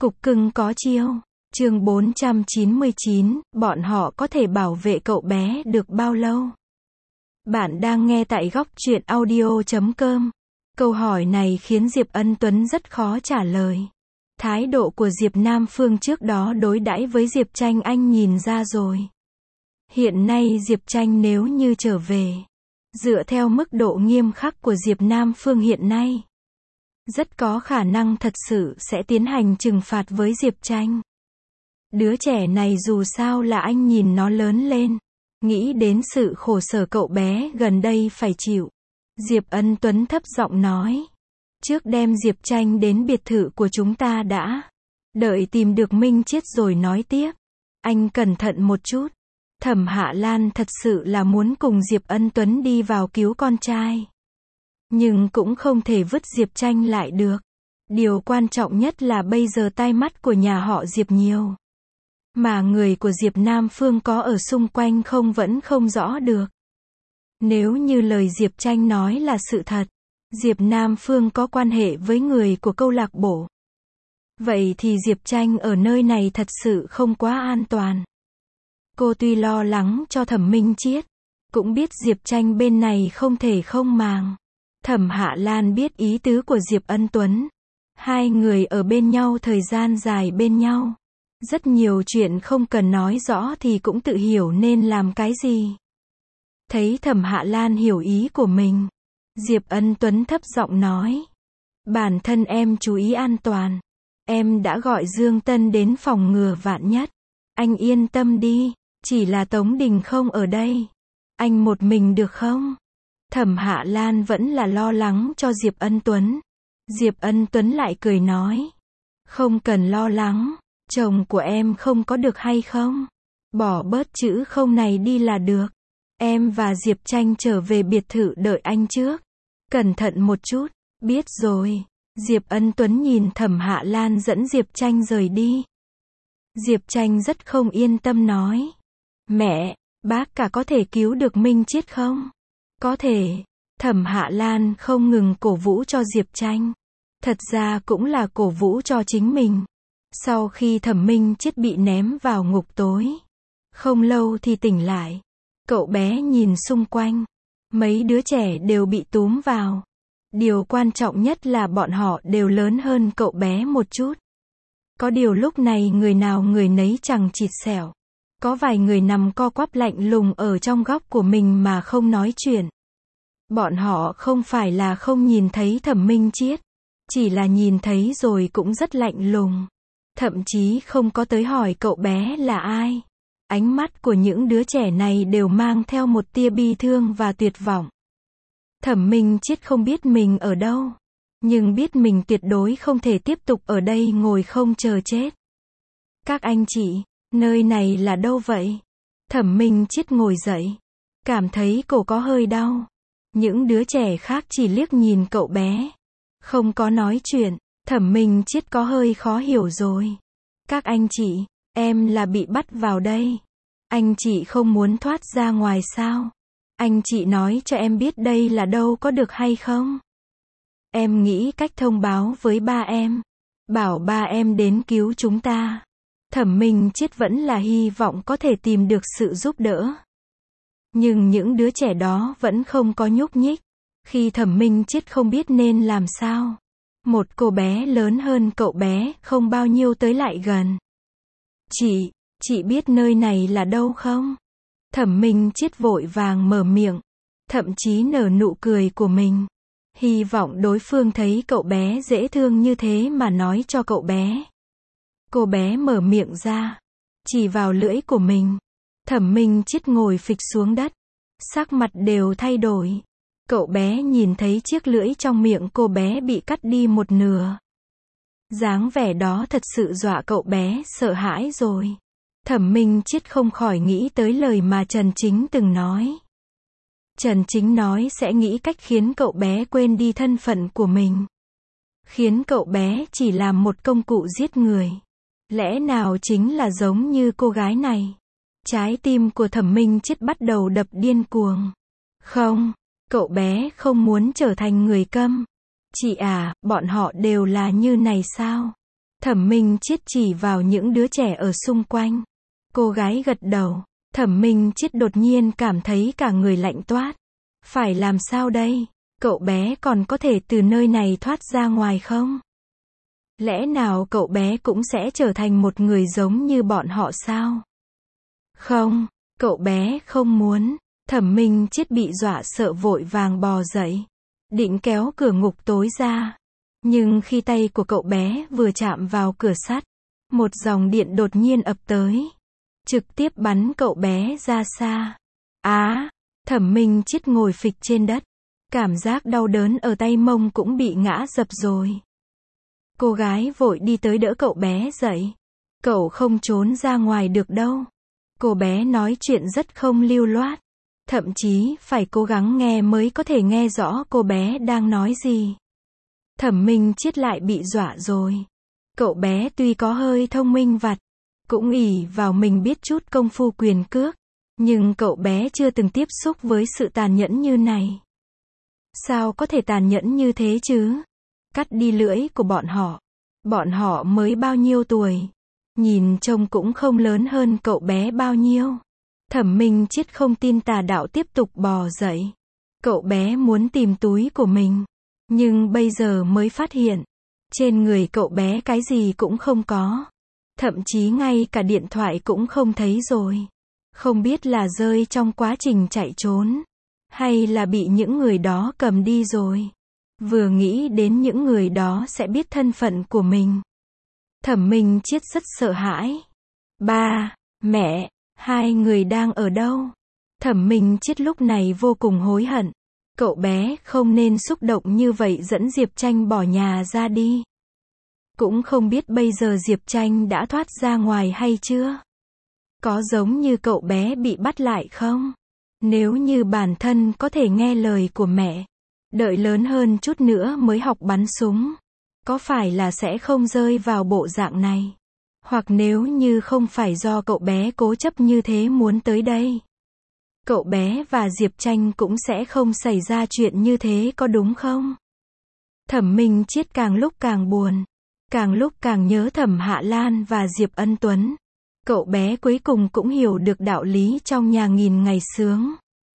Cục cưng có chiêu. Chương 499, bọn họ có thể bảo vệ cậu bé được bao lâu? Bạn đang nghe tại góc truyện audio.com. Câu hỏi này khiến Diệp Ân Tuấn rất khó trả lời. Thái độ của Diệp Nam Phương trước đó đối đãi với Diệp Tranh anh nhìn ra rồi. Hiện nay Diệp Tranh nếu như trở về, dựa theo mức độ nghiêm khắc của Diệp Nam Phương hiện nay, rất có khả năng thật sự sẽ tiến hành trừng phạt với Diệp Tranh. Đứa trẻ này dù sao là anh nhìn nó lớn lên, nghĩ đến sự khổ sở cậu bé gần đây phải chịu. Diệp Ân Tuấn thấp giọng nói, trước đem Diệp Tranh đến biệt thự của chúng ta đã, đợi tìm được Minh Chiết rồi nói tiếp. Anh cẩn thận một chút. Thẩm Hạ Lan thật sự là muốn cùng Diệp Ân Tuấn đi vào cứu con trai, nhưng cũng không thể vứt Diệp Tranh lại được. Điều quan trọng nhất là bây giờ tai mắt của nhà họ Diệp nhiều, mà người của Diệp Nam Phương có ở xung quanh vẫn không rõ được. Nếu như lời Diệp Tranh nói là sự thật, Diệp Nam Phương có quan hệ với người của câu lạc bộ, vậy thì Diệp Tranh ở nơi này thật sự không quá an toàn. Cô tuy lo lắng cho Thẩm Minh Chiết, cũng biết Diệp Tranh bên này không thể không màng. Thẩm Hạ Lan biết ý tứ của Diệp Ân Tuấn. Hai người ở bên nhau thời gian dài bên nhau, rất nhiều chuyện không cần nói rõ thì cũng tự hiểu nên làm cái gì. Thấy Thẩm Hạ Lan hiểu ý của mình, Diệp Ân Tuấn thấp giọng nói, bản thân em chú ý an toàn. Em đã gọi Dương Tân đến phòng ngừa vạn nhất. Anh yên tâm đi, chỉ là Tống Đình không ở đây. Anh một mình được không? Thẩm Hạ Lan vẫn là lo lắng cho Diệp Ân Tuấn. Diệp Ân Tuấn lại cười nói, không cần lo lắng, chồng của em không có được hay không? Bỏ bớt chữ không này đi là được. Em và Diệp Tranh trở về biệt thự đợi anh trước. Cẩn thận một chút. Biết rồi. Diệp Ân Tuấn nhìn Thẩm Hạ Lan dẫn Diệp Tranh rời đi. Diệp Tranh rất không yên tâm nói, mẹ, bác cả có thể cứu được Minh Chiết không? Có thể. Thẩm Hạ Lan không ngừng cổ vũ cho Diệp Tranh, thật ra cũng là cổ vũ cho chính mình. Sau khi Thẩm Minh Chiết bị ném vào ngục tối, không lâu thì tỉnh lại. Cậu bé nhìn xung quanh, mấy đứa trẻ đều bị túm vào. Điều quan trọng nhất là bọn họ đều lớn hơn cậu bé một chút. Có điều lúc này người nào người nấy chằng chịt xẻo. Có vài người nằm co quắp lạnh lùng ở trong góc của mình mà không nói chuyện. Bọn họ không phải là không nhìn thấy Thẩm Minh Chiết, chỉ là nhìn thấy rồi cũng rất lạnh lùng. Thậm chí không có tới hỏi cậu bé là ai. Ánh mắt của những đứa trẻ này đều mang theo một tia bi thương và tuyệt vọng. Thẩm Minh Chiết không biết mình ở đâu, nhưng biết mình tuyệt đối không thể tiếp tục ở đây ngồi không chờ chết. Các anh chị, nơi này là đâu vậy? Thẩm Minh Chiết ngồi dậy, cảm thấy cổ có hơi đau. Những đứa trẻ khác chỉ liếc nhìn cậu bé, không có nói chuyện. Thẩm Minh Chiết có hơi khó hiểu rồi. Các anh chị, em là bị bắt vào đây. Anh chị không muốn thoát ra ngoài sao? Anh chị nói cho em biết đây là đâu có được hay không? Em nghĩ cách thông báo với ba em, bảo ba em đến cứu chúng ta. Thẩm Minh Chiết vẫn là hy vọng có thể tìm được sự giúp đỡ. Nhưng những đứa trẻ đó vẫn không có nhúc nhích. Khi Thẩm Minh Chiết không biết nên làm sao, một cô bé lớn hơn cậu bé không bao nhiêu tới lại gần. Chị biết nơi này là đâu không? Thẩm Minh Chiết vội vàng mở miệng, thậm chí nở nụ cười của mình. Hy vọng đối phương thấy cậu bé dễ thương như thế mà nói cho cậu bé. Cô bé mở miệng ra, chỉ vào lưỡi của mình. Thẩm Minh Chiết ngồi phịch xuống đất, sắc mặt đều thay đổi. Cậu bé nhìn thấy chiếc lưỡi trong miệng cô bé bị cắt đi một nửa. Dáng vẻ đó thật sự dọa cậu bé sợ hãi rồi. Thẩm Minh Chiết không khỏi nghĩ tới lời mà Trần Chính từng nói. Trần Chính nói sẽ nghĩ cách khiến cậu bé quên đi thân phận của mình, khiến cậu bé chỉ làm một công cụ giết người. Lẽ nào chính là giống như cô gái này? Trái tim của Thẩm Minh Chiết bắt đầu đập điên cuồng. Không, cậu bé không muốn trở thành người câm. Chị à, bọn họ đều là như này sao? Thẩm Minh Chiết chỉ vào những đứa trẻ ở xung quanh. Cô gái gật đầu. Thẩm Minh Chiết đột nhiên cảm thấy cả người lạnh toát. Phải làm sao đây? Cậu bé còn có thể từ nơi này thoát ra ngoài không? Lẽ nào cậu bé cũng sẽ trở thành một người giống như bọn họ sao? Không, cậu bé không muốn. Thẩm Minh Chiết bị dọa sợ vội vàng bò dậy. Định kéo cửa ngục tối ra. Nhưng khi tay của cậu bé vừa chạm vào cửa sắt, một dòng điện đột nhiên ập tới. Trực tiếp bắn cậu bé ra xa. Thẩm Minh Chiết ngồi phịch trên đất. Cảm giác đau đớn ở tay mông cũng bị ngã dập rồi. Cô gái vội đi tới đỡ cậu bé dậy. Cậu không trốn ra ngoài được đâu. Cô bé nói chuyện rất không lưu loát. Thậm chí phải cố gắng nghe mới có thể nghe rõ cô bé đang nói gì. Thẩm Minh Chiết lại bị dọa rồi. Cậu bé tuy có hơi thông minh vặt, cũng ỷ vào mình biết chút công phu quyền cước, nhưng cậu bé chưa từng tiếp xúc với sự tàn nhẫn như này. Sao có thể tàn nhẫn như thế chứ? Cắt đi lưỡi của bọn họ. Bọn họ mới bao nhiêu tuổi? Nhìn trông cũng không lớn hơn cậu bé bao nhiêu. Thẩm Minh Chiết không tin tà đạo tiếp tục bò dậy. Cậu bé muốn tìm túi của mình. Nhưng bây giờ mới phát hiện. Trên người cậu bé cái gì cũng không có. Thậm chí ngay cả điện thoại cũng không thấy rồi. Không biết là rơi trong quá trình chạy trốn. Hay là bị những người đó cầm đi rồi. Vừa nghĩ đến những người đó sẽ biết thân phận của mình. Thẩm Minh Chiết rất sợ hãi. Ba, mẹ, hai người đang ở đâu? Thẩm Minh Chiết lúc này vô cùng hối hận. Cậu bé không nên xúc động như vậy dẫn Diệp Tranh bỏ nhà ra đi. Cũng không biết bây giờ Diệp Tranh đã thoát ra ngoài hay chưa? Có giống như cậu bé bị bắt lại không? Nếu như bản thân có thể nghe lời của mẹ, đợi lớn hơn chút nữa mới học bắn súng, có phải là sẽ không rơi vào bộ dạng này? Hoặc nếu như không phải do cậu bé cố chấp như thế muốn tới đây, cậu bé và Diệp Tranh cũng sẽ không xảy ra chuyện như thế, có đúng không? Thẩm Minh Chiết càng lúc càng buồn, càng lúc càng nhớ Thẩm Hạ Lan và Diệp Ân Tuấn. Cậu bé cuối cùng cũng hiểu được đạo lý trong nhà nghìn ngày sướng.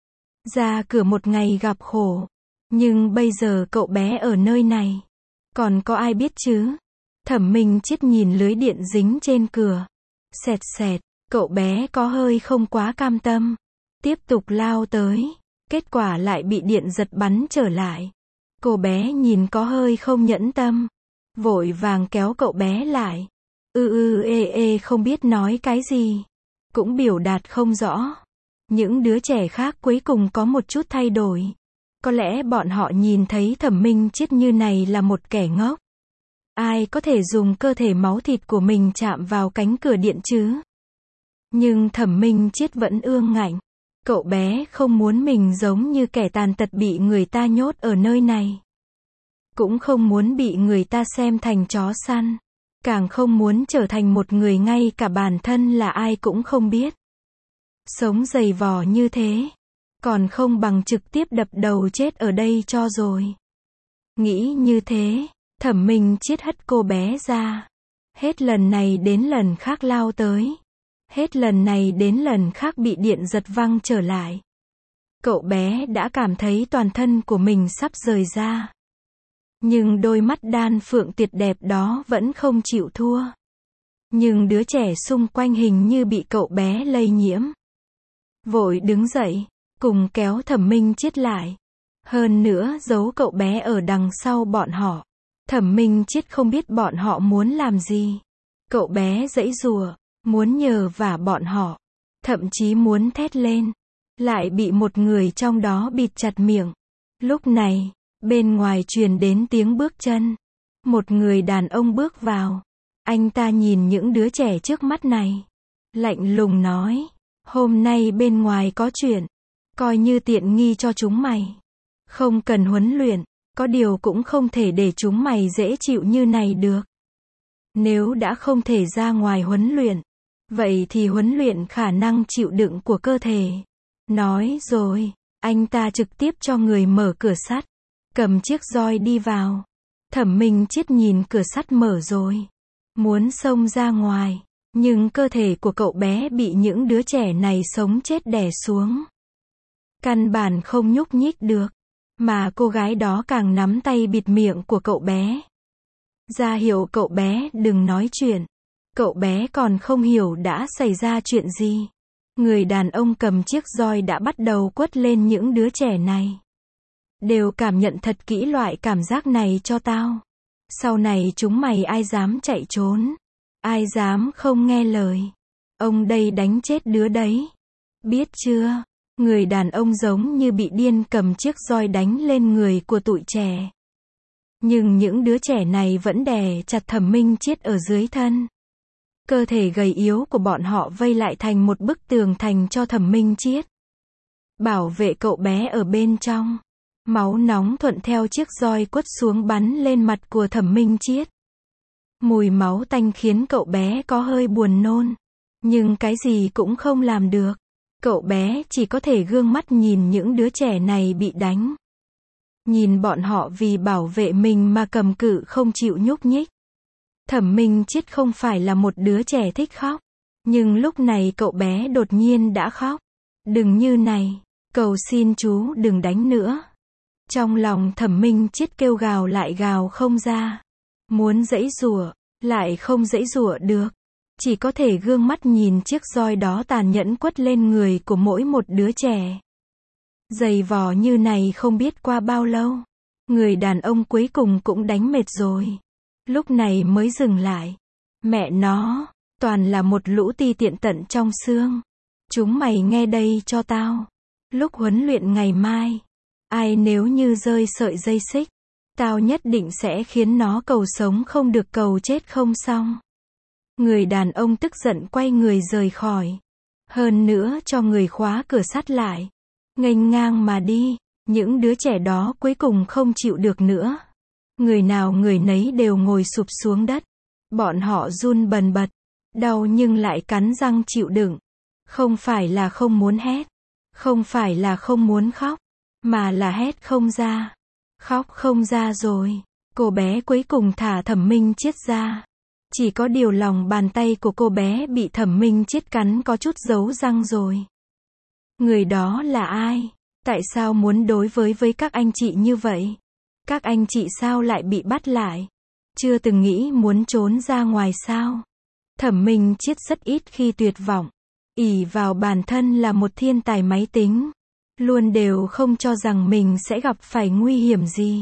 Ra cửa một ngày gặp khổ. Nhưng bây giờ cậu bé ở nơi này. Còn có ai biết chứ? Thẩm Minh Chiết nhìn lưới điện dính trên cửa. Xẹt xẹt, cậu bé có hơi không quá cam tâm. Tiếp tục lao tới. Kết quả lại bị điện giật bắn trở lại. Cô bé nhìn có hơi không nhẫn tâm. Vội vàng kéo cậu bé lại. Không biết nói cái gì. Cũng biểu đạt không rõ. Những đứa trẻ khác cuối cùng có một chút thay đổi. Có lẽ bọn họ nhìn thấy Thẩm Minh Chiết như này là một kẻ ngốc. Ai có thể dùng cơ thể máu thịt của mình chạm vào cánh cửa điện chứ? Nhưng Thẩm Minh Chiết vẫn ương ngạnh. Cậu bé không muốn mình giống như kẻ tàn tật bị người ta nhốt ở nơi này. Cũng không muốn bị người ta xem thành chó săn. Càng không muốn trở thành một người ngay cả bản thân là ai cũng không biết. Sống dày vò như thế. Còn không bằng trực tiếp đập đầu chết ở đây cho rồi. Nghĩ như thế, Thẩm Minh Chiết hất cô bé ra. Hết lần này đến lần khác lao tới. Hết lần này đến lần khác bị điện giật văng trở lại. Cậu bé đã cảm thấy toàn thân của mình sắp rời ra. Nhưng đôi mắt đan phượng tuyệt đẹp đó vẫn không chịu thua. Nhưng đứa trẻ xung quanh hình như bị cậu bé lây nhiễm. Vội đứng dậy, cùng kéo Thẩm Minh Chiết lại. Hơn nữa giấu cậu bé ở đằng sau bọn họ. Thẩm Minh Chiết không biết bọn họ muốn làm gì. Cậu bé giãy giụa, muốn nhờ vả bọn họ. Thậm chí muốn thét lên. Lại bị một người trong đó bịt chặt miệng. Lúc này, bên ngoài truyền đến tiếng bước chân. Một người đàn ông bước vào. Anh ta nhìn những đứa trẻ trước mắt này. Lạnh lùng nói. Hôm nay bên ngoài có chuyện. Coi như tiện nghi cho chúng mày. Không cần huấn luyện. Có điều cũng không thể để chúng mày dễ chịu như này được. Nếu đã không thể ra ngoài huấn luyện. Vậy thì huấn luyện khả năng chịu đựng của cơ thể. Nói rồi. Anh ta trực tiếp cho người mở cửa sắt. Cầm chiếc roi đi vào. Thẩm Minh Chiết nhìn cửa sắt mở rồi. muốn xông ra ngoài. Nhưng cơ thể của cậu bé bị những đứa trẻ này sống chết đè xuống. Căn bản không nhúc nhích được. Mà cô gái đó càng nắm tay bịt miệng của cậu bé. Ra hiệu cậu bé đừng nói chuyện. Cậu bé còn không hiểu đã xảy ra chuyện gì. Người đàn ông cầm chiếc roi đã bắt đầu quất lên những đứa trẻ này. Đều cảm nhận thật kỹ loại cảm giác này cho tao. Sau này chúng mày ai dám chạy trốn. Ai dám không nghe lời. Ông đây đánh chết đứa đấy. Biết chưa? Người đàn ông giống như bị điên cầm chiếc roi đánh lên người của tụi trẻ. Nhưng những đứa trẻ này vẫn đè chặt Thẩm Minh Chiết ở dưới thân. Cơ thể gầy yếu của bọn họ vây lại thành một bức tường thành cho Thẩm Minh Chiết. Bảo vệ cậu bé ở bên trong. Máu nóng thuận theo chiếc roi quất xuống bắn lên mặt của Thẩm Minh Chiết. Mùi máu tanh khiến cậu bé có hơi buồn nôn. Nhưng cái gì cũng không làm được. Cậu bé chỉ có thể gương mắt nhìn những đứa trẻ này bị đánh. Nhìn bọn họ vì bảo vệ mình mà cầm cự không chịu nhúc nhích. Thẩm Minh Chiết không phải là một đứa trẻ thích khóc. Nhưng lúc này cậu bé đột nhiên đã khóc. Đừng như này, cầu xin chú đừng đánh nữa. Trong lòng Thẩm Minh Chiết kêu gào lại gào không ra. Muốn giãy giụa, lại không giãy giụa được. Chỉ có thể gương mắt nhìn chiếc roi đó tàn nhẫn quất lên người của mỗi một đứa trẻ. Giày vò như này không biết qua bao lâu. Người đàn ông cuối cùng cũng đánh mệt rồi. Lúc này mới dừng lại. Mẹ nó, toàn là một lũ ti tiện tận trong xương. Chúng mày nghe đây cho tao. Lúc huấn luyện ngày mai, ai nếu như rơi sợi dây xích, tao nhất định sẽ khiến nó cầu sống không được cầu chết không xong. Người đàn ông tức giận quay người rời khỏi. Hơn nữa cho người khóa cửa sắt lại. Nghênh ngang mà đi. Những đứa trẻ đó cuối cùng không chịu được nữa. Người nào người nấy đều ngồi sụp xuống đất. Bọn họ run bần bật. Đau nhưng lại cắn răng chịu đựng. Không phải là không muốn hét. Không phải là không muốn khóc. Mà là hét không ra. Khóc không ra rồi. Cô bé cuối cùng thả Thẩm Minh Chiết ra. Chỉ có điều lòng bàn tay của cô bé bị Thẩm Minh Chiết cắn có chút dấu răng rồi. Người đó là ai? Tại sao muốn đối với các anh chị như vậy? Các anh chị sao lại bị bắt lại? Chưa từng nghĩ muốn trốn ra ngoài sao? Thẩm Minh Chiết rất ít khi tuyệt vọng. Ỷ vào bản thân là một thiên tài máy tính. Luôn đều không cho rằng mình sẽ gặp phải nguy hiểm gì.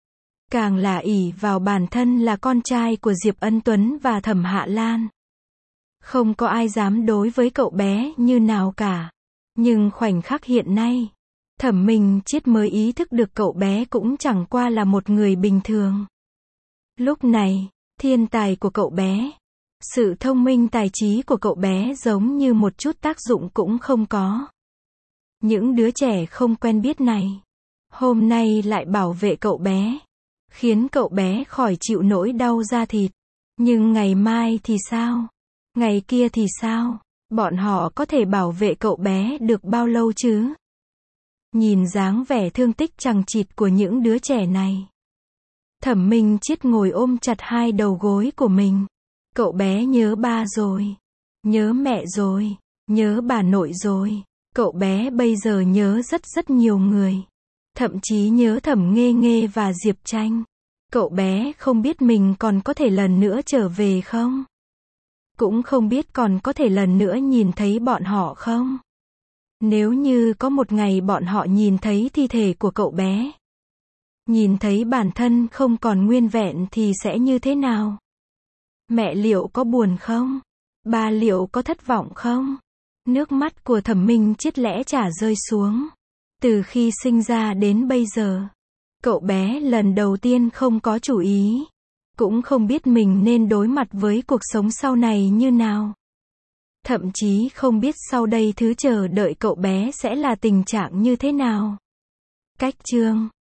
Càng là ỷ vào bản thân là con trai của Diệp Ân Tuấn và Thẩm Hạ Lan. Không có ai dám đối với cậu bé như nào cả. Nhưng khoảnh khắc hiện nay, Thẩm Minh Chiết mới ý thức được cậu bé cũng chẳng qua là một người bình thường. Lúc này, thiên tài của cậu bé, sự thông minh tài trí của cậu bé giống như một chút tác dụng cũng không có. Những đứa trẻ không quen biết này, hôm nay lại bảo vệ cậu bé, khiến cậu bé khỏi chịu nỗi đau da thịt. Nhưng ngày mai thì sao? Ngày kia thì sao? Bọn họ có thể bảo vệ cậu bé được bao lâu chứ? Nhìn dáng vẻ thương tích chằng chịt của những đứa trẻ này, Thẩm Minh Chiết ngồi ôm chặt hai đầu gối của mình. Cậu bé nhớ ba rồi, nhớ mẹ rồi, nhớ bà nội rồi. Cậu bé bây giờ nhớ rất nhiều người. Thậm chí nhớ Thẩm Nghê Nghê và Diệp Tranh. Cậu bé không biết mình còn có thể lần nữa trở về không? Cũng không biết còn có thể lần nữa nhìn thấy bọn họ không? Nếu như có một ngày bọn họ nhìn thấy thi thể của cậu bé, nhìn thấy bản thân không còn nguyên vẹn thì sẽ như thế nào? Mẹ liệu có buồn không? Ba liệu có thất vọng không? Nước mắt của Thẩm Minh Chiết lẽ chả rơi xuống. Từ khi sinh ra đến bây giờ, cậu bé lần đầu tiên không có chủ ý. Cũng không biết mình nên đối mặt với cuộc sống sau này như nào. Thậm chí không biết sau đây thứ chờ đợi cậu bé sẽ là tình trạng như thế nào. Cách chương